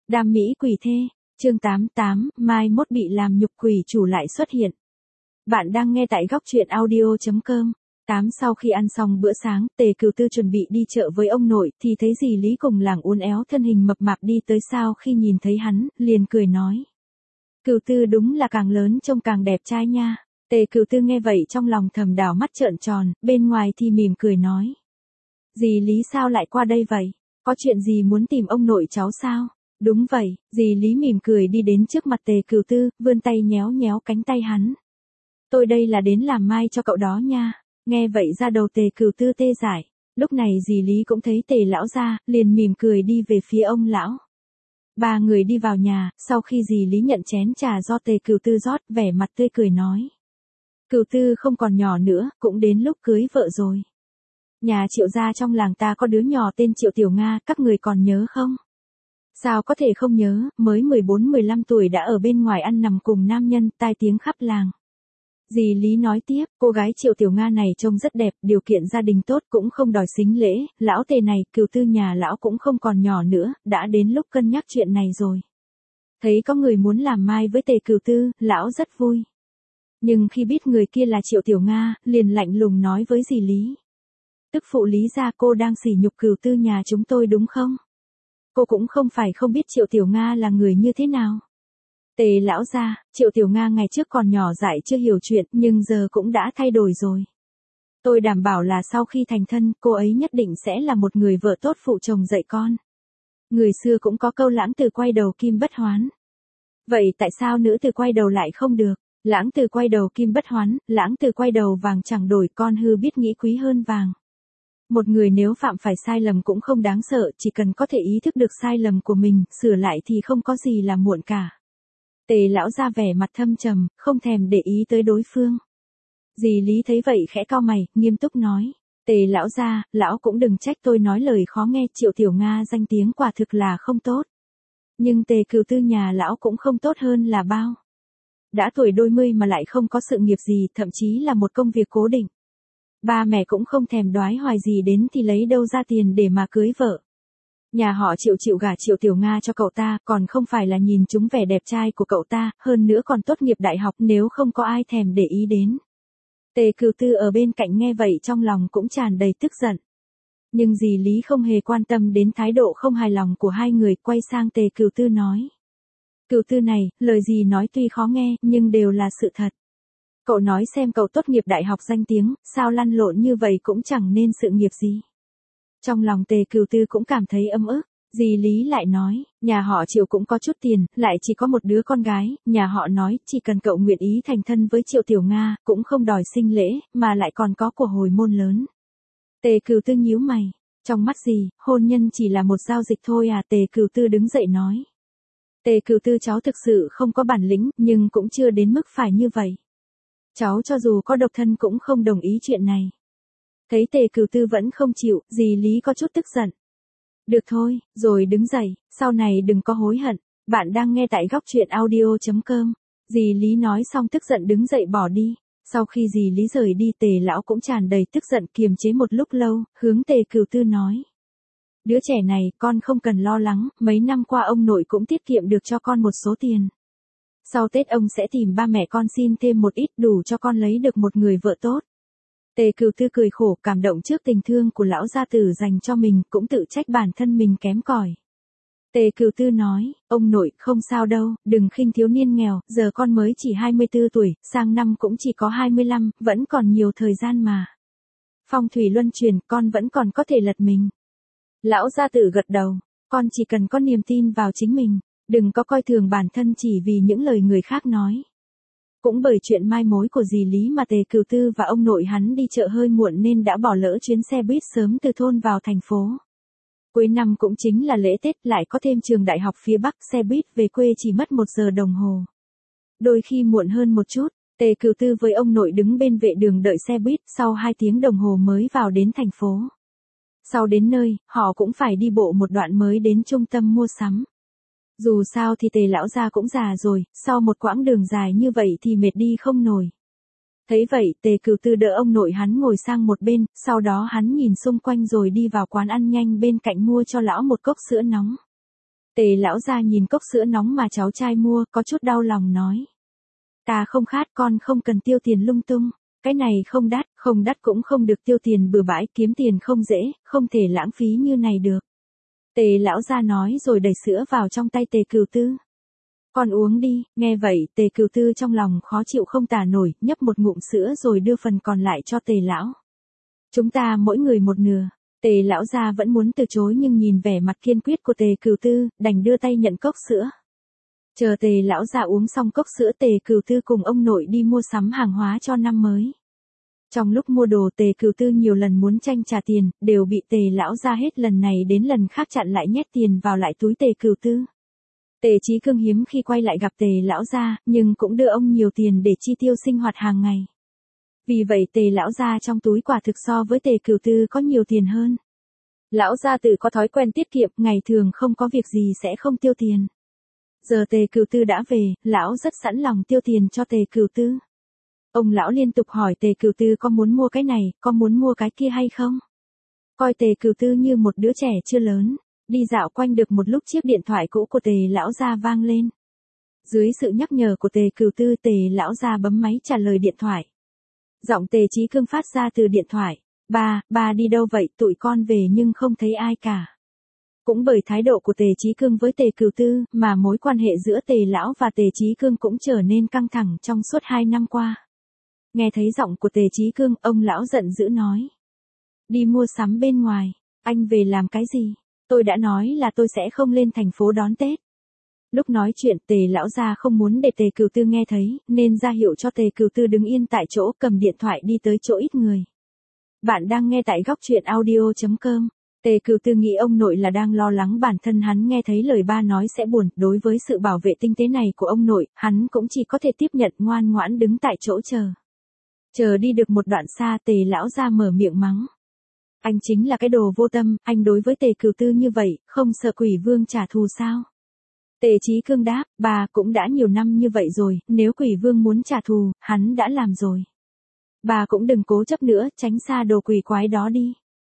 Đam mỹ quỷ thê, chương 88, mai mốt bị làm nhục quỷ chủ lại xuất hiện. Bạn đang nghe tại góc truyện audio.com. Sau khi ăn xong bữa sáng, Tề Cửu Tư chuẩn bị đi chợ với ông nội, thì thấy dì Lý cùng làng uốn éo thân hình mập mạp đi tới, sau khi nhìn thấy hắn, liền cười nói. Cửu Tư đúng là càng lớn trông càng đẹp trai nha. Tề Cửu Tư nghe vậy trong lòng thầm đảo mắt trợn tròn, bên ngoài thì mỉm cười nói. Dì Lý sao lại qua đây vậy? Có chuyện gì muốn tìm ông nội cháu sao? Đúng vậy, dì Lý mỉm cười đi đến trước mặt Tề Cửu Tư, vươn tay nhéo nhéo cánh tay hắn. Tôi đây là đến làm mai cho cậu đó nha. Nghe vậy ra đầu Tề Cửu Tư tê dại. Lúc này dì Lý cũng thấy Tề lão ra, liền mỉm cười đi về phía ông lão. Ba người đi vào nhà, sau khi dì Lý nhận chén trà do Tề Cửu Tư rót, vẻ mặt tươi cười nói. Cửu Tư không còn nhỏ nữa, cũng đến lúc cưới vợ rồi. Nhà Triệu gia trong làng ta có đứa nhỏ tên Triệu Tiểu Nga, các người còn nhớ không? Sao có thể không nhớ, mới 14-15 tuổi đã ở bên ngoài ăn nằm cùng nam nhân, tai tiếng khắp làng. Dì Lý nói tiếp, cô gái Triệu Tiểu Nga này trông rất đẹp, điều kiện gia đình tốt, cũng không đòi sính lễ, lão Tề này, Cửu Tư nhà lão cũng không còn nhỏ nữa, đã đến lúc cân nhắc chuyện này rồi. Thấy có người muốn làm mai với Tề Cửu Tư, lão rất vui. Nhưng khi biết người kia là Triệu Tiểu Nga, liền lạnh lùng nói với dì Lý. Tức phụ Lý gia, cô đang sỉ nhục Cửu Tư nhà chúng tôi đúng không? Cô cũng không phải không biết Triệu Tiểu Nga là người như thế nào. Tề lão gia, Triệu Tiểu Nga ngày trước còn nhỏ dại chưa hiểu chuyện, nhưng giờ cũng đã thay đổi rồi. Tôi đảm bảo là sau khi thành thân, cô ấy nhất định sẽ là một người vợ tốt phụ chồng dạy con. Người xưa cũng có câu lãng từ quay đầu kim bất hoán. Vậy tại sao nữ từ quay đầu lại không được? Lãng từ quay đầu kim bất hoán, lãng từ quay đầu vàng chẳng đổi, con hư biết nghĩ quý hơn vàng. Một người nếu phạm phải sai lầm cũng không đáng sợ, chỉ cần có thể ý thức được sai lầm của mình, sửa lại thì không có gì là muộn cả. Tề lão ra vẻ mặt thâm trầm, không thèm để ý tới đối phương. Dì Lý thấy vậy khẽ cau mày, nghiêm túc nói. Tề lão ra, lão cũng đừng trách tôi nói lời khó nghe, Triệu Tiểu Nga danh tiếng quả thực là không tốt. Nhưng Tề Cửu Tư nhà lão cũng không tốt hơn là bao. Đã tuổi đôi mươi mà lại không có sự nghiệp gì, thậm chí là một công việc cố định. Ba mẹ cũng không thèm đoái hoài gì đến thì lấy đâu ra tiền để mà cưới vợ. Nhà họ Triệu chịu gả Triệu Tiểu Nga cho cậu ta, còn không phải là nhìn chúng vẻ đẹp trai của cậu ta, hơn nữa còn tốt nghiệp đại học, nếu không có ai thèm để ý đến. Tề Cửu Tư ở bên cạnh nghe vậy trong lòng cũng tràn đầy tức giận. Nhưng dì Lý không hề quan tâm đến thái độ không hài lòng của hai người, quay sang Tề Cửu Tư nói. Cửu Tư này, lời gì nói tuy khó nghe, nhưng đều là sự thật. Cậu nói xem, cậu tốt nghiệp đại học danh tiếng, sao lăn lộn như vậy cũng chẳng nên sự nghiệp gì. Trong lòng Tề Cửu Tư cũng cảm thấy ấm ức, dì Lý lại nói, nhà họ Triệu cũng có chút tiền, lại chỉ có một đứa con gái, nhà họ nói, chỉ cần cậu nguyện ý thành thân với Triệu Tiểu Nga, cũng không đòi sinh lễ, mà lại còn có của hồi môn lớn. Tề Cửu Tư nhíu mày, trong mắt dì, hôn nhân chỉ là một giao dịch thôi à? Tề Cửu Tư đứng dậy nói. Tề Cửu Tư cháu thực sự không có bản lĩnh, nhưng cũng chưa đến mức phải như vậy. Cháu cho dù có độc thân cũng không đồng ý chuyện này. Thấy Tề Cửu Tư vẫn không chịu, dì Lý có chút tức giận. Được thôi, rồi đứng dậy, sau này đừng có hối hận. Bạn đang nghe tại góc truyện audio.com. Dì Lý nói xong tức giận đứng dậy bỏ đi. Sau khi dì Lý rời đi, Tề lão cũng tràn đầy tức giận, kiềm chế một lúc lâu, hướng Tề Cửu Tư nói. Đứa trẻ này, con không cần lo lắng, mấy năm qua ông nội cũng tiết kiệm được cho con một số tiền. Sau Tết ông sẽ tìm ba mẹ con xin thêm một ít, đủ cho con lấy được một người vợ tốt. Tề Cửu Tư cười khổ, cảm động trước tình thương của lão gia tử dành cho mình, cũng tự trách bản thân mình kém cỏi. Tề Cửu Tư nói, ông nội, không sao đâu, đừng khinh thiếu niên nghèo, giờ con mới chỉ 24 tuổi, sang năm cũng chỉ có 25, vẫn còn nhiều thời gian mà. Phong thủy luân chuyển, con vẫn còn có thể lật mình. Lão gia tử gật đầu, con chỉ cần có niềm tin vào chính mình, đừng có coi thường bản thân chỉ vì những lời người khác nói. Cũng bởi chuyện mai mối của dì Lý mà Tề Cửu Tư và ông nội hắn đi chợ hơi muộn nên đã bỏ lỡ chuyến xe buýt sớm từ thôn vào thành phố. Cuối năm cũng chính là lễ Tết, lại có thêm trường đại học phía Bắc, xe buýt về quê chỉ mất 1 giờ đồng hồ. Đôi khi muộn hơn một chút, Tề Cửu Tư với ông nội đứng bên vệ đường đợi xe buýt, sau 2 tiếng đồng hồ mới vào đến thành phố. Sau đến nơi, họ cũng phải đi bộ một đoạn mới đến trung tâm mua sắm. Dù sao thì Tề lão gia cũng già rồi, sau một quãng đường dài như vậy thì mệt đi không nổi. Thấy vậy, Tề Cửu Tư đỡ ông nội hắn ngồi sang một bên, sau đó hắn nhìn xung quanh rồi đi vào quán ăn nhanh bên cạnh mua cho lão một cốc sữa nóng. Tề lão gia nhìn cốc sữa nóng mà cháu trai mua, có chút đau lòng nói. Ta không khát, con không cần tiêu tiền lung tung. Cái này không đắt cũng không được tiêu tiền bừa bãi, kiếm tiền không dễ, không thể lãng phí như này được. Tề lão gia nói rồi đẩy sữa vào trong tay Tề Cửu Tư. Con uống đi. Nghe vậy Tề Cửu Tư trong lòng khó chịu không tả nổi, nhấp một ngụm sữa rồi đưa phần còn lại cho Tề lão. Chúng ta mỗi người một nửa. Tề lão gia vẫn muốn từ chối nhưng nhìn vẻ mặt kiên quyết của Tề Cửu Tư, đành đưa tay nhận cốc sữa. Chờ Tề lão gia uống xong cốc sữa, Tề Cửu Tư cùng ông nội đi mua sắm hàng hóa cho năm mới. Trong lúc mua đồ Tề Cửu Tư nhiều lần muốn tranh trả tiền, đều bị Tề lão gia hết lần này đến lần khác chặn lại, nhét tiền vào lại túi Tề Cửu Tư. Tề Chí Cương hiếm khi quay lại gặp Tề lão gia, nhưng cũng đưa ông nhiều tiền để chi tiêu sinh hoạt hàng ngày. Vì vậy Tề lão gia trong túi quả thực so với Tề Cửu Tư có nhiều tiền hơn. Lão gia tự có thói quen tiết kiệm, ngày thường không có việc gì sẽ không tiêu tiền. Giờ Tề Cửu Tư đã về, lão rất sẵn lòng tiêu tiền cho Tề Cửu Tư. Ông lão liên tục hỏi Tề Cửu Tư có muốn mua cái này, có muốn mua cái kia hay không. Coi Tề Cửu Tư như một đứa trẻ chưa lớn. Đi dạo quanh được một lúc chiếc điện thoại cũ của Tề lão gia vang lên. Dưới sự nhắc nhở của Tề Cửu Tư, Tề lão gia bấm máy trả lời điện thoại. Giọng Tề Chí Cương phát ra từ điện thoại. Ba đi đâu vậy, tụi con về nhưng không thấy ai cả. Cũng bởi thái độ của Tề Chí Cương với Tề Cửu Tư mà mối quan hệ giữa Tề lão và Tề Chí Cương cũng trở nên căng thẳng trong suốt 2 năm qua. Nghe thấy giọng của Tề Chí Cương, ông lão giận dữ nói. Đi mua sắm bên ngoài, anh về làm cái gì? Tôi đã nói là tôi sẽ không lên thành phố đón Tết. Lúc nói chuyện Tề lão gia không muốn để Tề Cửu Tư nghe thấy, nên ra hiệu cho Tề Cửu Tư đứng yên tại chỗ, cầm điện thoại đi tới chỗ ít người. Bạn đang nghe tại góc truyện audio.com. Tề Cửu Tư nghĩ ông nội là đang lo lắng bản thân hắn nghe thấy lời ba nói sẽ buồn, đối với sự bảo vệ tinh tế này của ông nội, hắn cũng chỉ có thể tiếp nhận, ngoan ngoãn đứng tại chỗ chờ. Chờ đi được một đoạn xa, Tề lão gia mở miệng mắng. Anh chính là cái đồ vô tâm, anh đối với Tề Cửu Tư như vậy, không sợ quỷ vương trả thù sao? Tề Chí Cương đáp, bà cũng đã nhiều năm như vậy rồi, nếu quỷ vương muốn trả thù, hắn đã làm rồi. Bà cũng đừng cố chấp nữa, tránh xa đồ quỷ quái đó đi.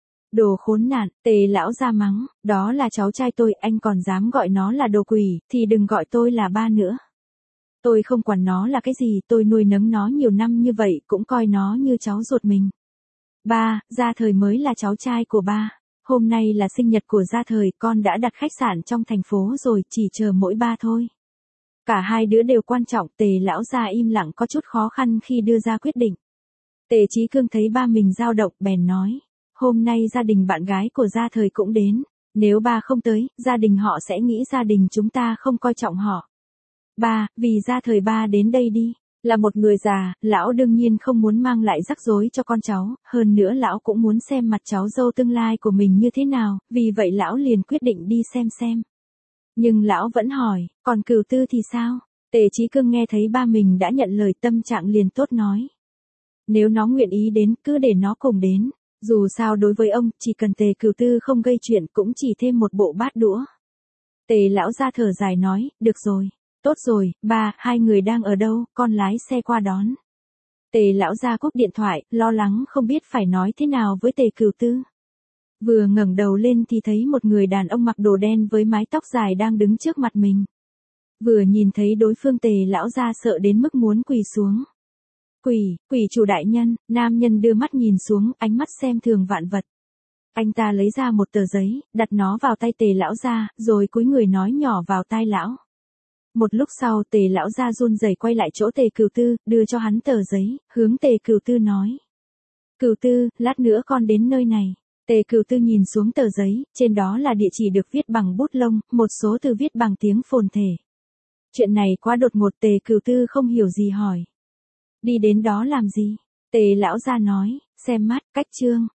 Đồ khốn nạn, Tề lão gia mắng, đó là cháu trai tôi, anh còn dám gọi nó là đồ quỷ, thì đừng gọi tôi là ba nữa. Tôi không quản nó là cái gì, tôi nuôi nấng nó nhiều năm như vậy, cũng coi nó như cháu ruột mình. Ba, Gia Thời mới là cháu trai của ba. Hôm nay là sinh nhật của Gia Thời, con đã đặt khách sạn trong thành phố rồi, chỉ chờ mỗi ba thôi. Cả hai đứa đều quan trọng, Tề lão gia im lặng có chút khó khăn khi đưa ra quyết định. Tề Chí Cương thấy ba mình dao động, bèn nói. Hôm nay gia đình bạn gái của Gia Thời cũng đến. Nếu ba không tới, gia đình họ sẽ nghĩ gia đình chúng ta không coi trọng họ. Ba, vì Gia Thời ba đến đây đi. Là một người già, lão đương nhiên không muốn mang lại rắc rối cho con cháu, hơn nữa lão cũng muốn xem mặt cháu dâu tương lai của mình như thế nào, vì vậy lão liền quyết định đi xem. Nhưng lão vẫn hỏi, còn Cửu Tư thì sao? Tề Chí Cương nghe thấy ba mình đã nhận lời, tâm trạng liền tốt nói. Nếu nó nguyện ý đến, cứ để nó cùng đến. Dù sao đối với ông, chỉ cần Tề Cửu Tư không gây chuyện cũng chỉ thêm một bộ bát đũa. Tề lão ra thở dài nói, được rồi. Tốt rồi, ba, hai người đang ở đâu, con lái xe qua đón. Tề lão ra cúp điện thoại, lo lắng không biết phải nói thế nào với Tề Cửu Tư. Vừa ngẩng đầu lên thì thấy một người đàn ông mặc đồ đen với mái tóc dài đang đứng trước mặt mình. Vừa nhìn thấy đối phương Tề lão ra sợ đến mức muốn quỳ xuống. Quỷ chủ đại nhân, nam nhân đưa mắt nhìn xuống, ánh mắt xem thường vạn vật. Anh ta lấy ra một tờ giấy, đặt nó vào tay Tề lão ra, rồi cúi người nói nhỏ vào tai lão. Một lúc sau Tề lão ra run rẩy quay lại chỗ Tề Cửu Tư, đưa cho hắn tờ giấy, hướng Tề Cửu Tư nói. Cửu Tư, lát nữa con đến nơi này. Tề Cửu Tư nhìn xuống tờ giấy, trên đó là địa chỉ được viết bằng bút lông, một số từ viết bằng tiếng phồn thể. Chuyện này quá đột ngột, Tề Cửu Tư không hiểu gì hỏi. Đi đến đó làm gì? Tề lão ra nói, xem mắt, cách chương.